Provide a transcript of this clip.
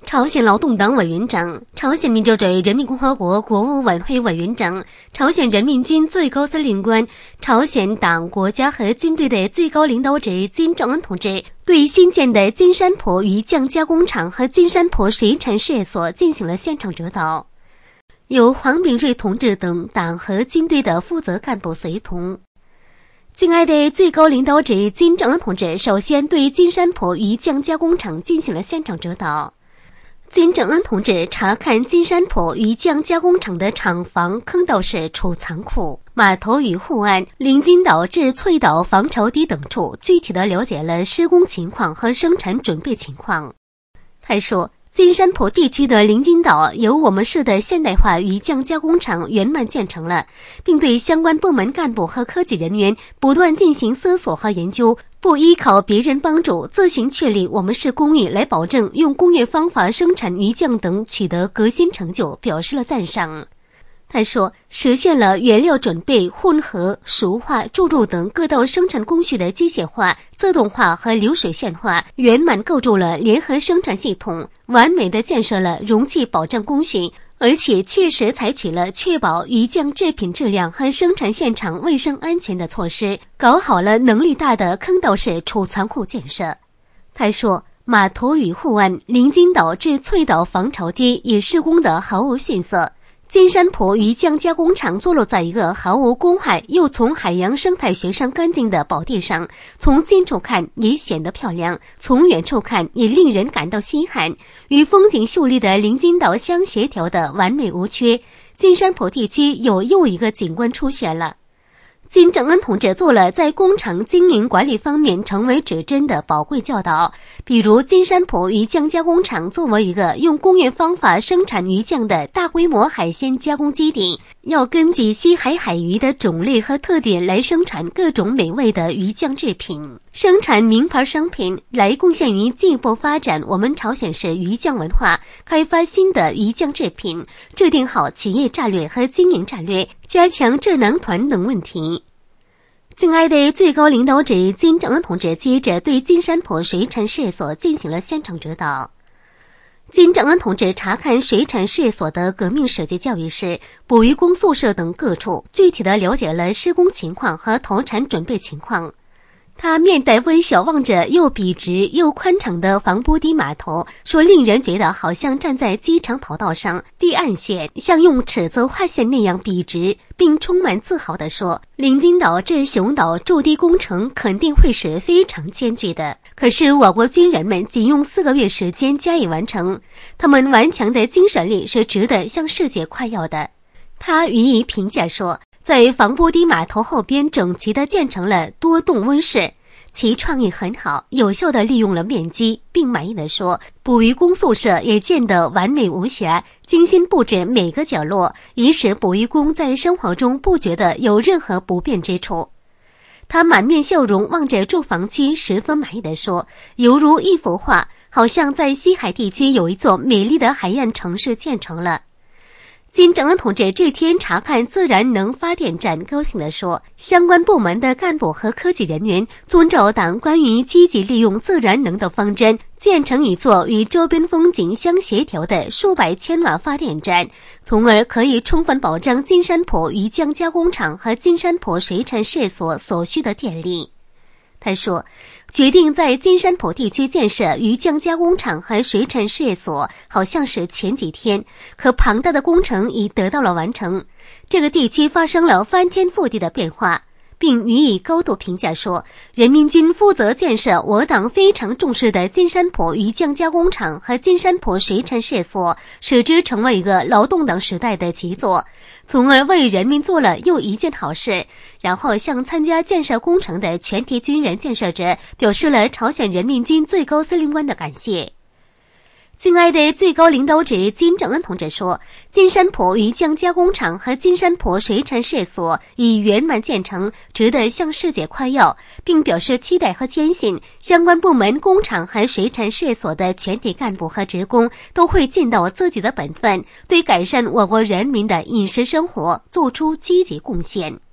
朝鲜劳动党委员长、朝鲜民主主义人民共和国国务委员会委员长、朝鲜人民军最高司令官、朝鲜党、国家和军队的最高领导者金正恩同志对新建的金山坡鱼酱加工厂和金山坡水产事业所进行了现场指导，由黄炳瑞同志等党和军队的负责干部随同。敬爱的最高领导者金正恩同志首先对金山坡鱼酱加工厂进行了现场指导。金正恩同志查看金山坡鱼酱加工厂的厂房、坑道室、储藏库、码头与护岸、临津岛至翠岛防潮堤等处，具体地了解了施工情况和生产准备情况。他说，金山坡地区的临津岛由我们市的现代化鱼酱加工厂圆满建成了，并对相关部门干部和科技人员不断进行搜索和研究，不依靠别人帮助，自行确立我们市工艺，来保证用工业方法生产鱼酱等取得革新成就，表示了赞赏。他说，实现了原料准备、混合、熟化、注入等各道生产工序的机械化、自动化和流水线化，圆满构筑了联合生产系统，完美地建设了容器保障工序，而且切实采取了确保鱼酱制品质量和生产现场卫生安全的措施，搞好了能力大的坑道式储藏库建设。他说，码头与护岸、临津岛至翠岛防潮堤也施工得毫无逊色。金山坡鱼酱加工厂坐落在一个毫无公害又从海洋生态学上干净的宝地上，从近处看也显得漂亮，从远处看也令人感到稀罕，与风景秀丽的临津岛相协调的完美无缺。金山坡地区有又一个景观出现了。金正恩同志做了在工厂经营管理方面成为指针的宝贵教导，比如金山坡鱼酱加工厂作为一个用工业方法生产鱼酱的大规模海鲜加工基地，要根据西海海鱼的种类和特点来生产各种美味的鱼酱制品，生产名牌商品，来贡献于进一步发展我们朝鲜市鱼酱文化，开发新的鱼酱制品，制定好企业战略和经营战略，加强智囊团等问题。敬爱的最高领导者金正恩同志接着对金山坡水产事业所进行了现场指导。金正恩同志查看水产事业所的革命史及教育室、捕鱼工宿舍等各处，具体地了解了施工情况和投产准备情况。他面带微笑望着又笔直又宽敞的防波堤码头，说令人觉得好像站在机场跑道上，堤岸线像用尺子画线那样笔直，并充满自豪地说，临津岛至熊岛筑堤工程肯定会是非常艰巨的，可是我国军人们仅用4个月时间加以完成，他们顽强的精神力是值得向世界夸耀的。他予以评价说，在防波堤码头后边整齐地建成了多栋温室，其创意很好，有效地利用了面积，并满意地说，捕鱼工宿舍也建得完美无瑕，精心布置每个角落，以使捕鱼工在生活中不觉得有任何不便之处。他满面笑容望着住房区，十分满意地说，犹如一幅画，好像在西海地区有一座美丽的海岸城市建成了。金正恩同志这天查看自然能发电站，高兴地说，相关部门的干部和科技人员遵照党关于积极利用自然能的方针，建成一座与周边风景相协调的数百千瓦发电站，从而可以充分保障金山坡鱼酱加工厂和金山坡水产事业所所需的电力。他说，决定在金山坡地区建设鱼酱加工厂和水产事业所，好像是前几天，可庞大的工程已得到了完成。这个地区发生了翻天覆地的变化，并予以高度评价说，人民军负责建设我党非常重视的金山坡鱼酱加工厂和金山坡水产事业所，使之成为一个劳动党时代的杰作，从而为人民做了又一件好事，然后向参加建设工程的全体军人建设者表示了朝鲜人民军最高司令官的感谢。敬爱的最高领导者金正恩同志说，金山坡鱼酱加工厂和金山坡水产事业所已圆满建成，值得向世界夸耀，并表示期待和坚信相关部门、工厂和水产事业所的全体干部和职工都会尽到自己的本分，对改善我国人民的饮食生活做出积极贡献。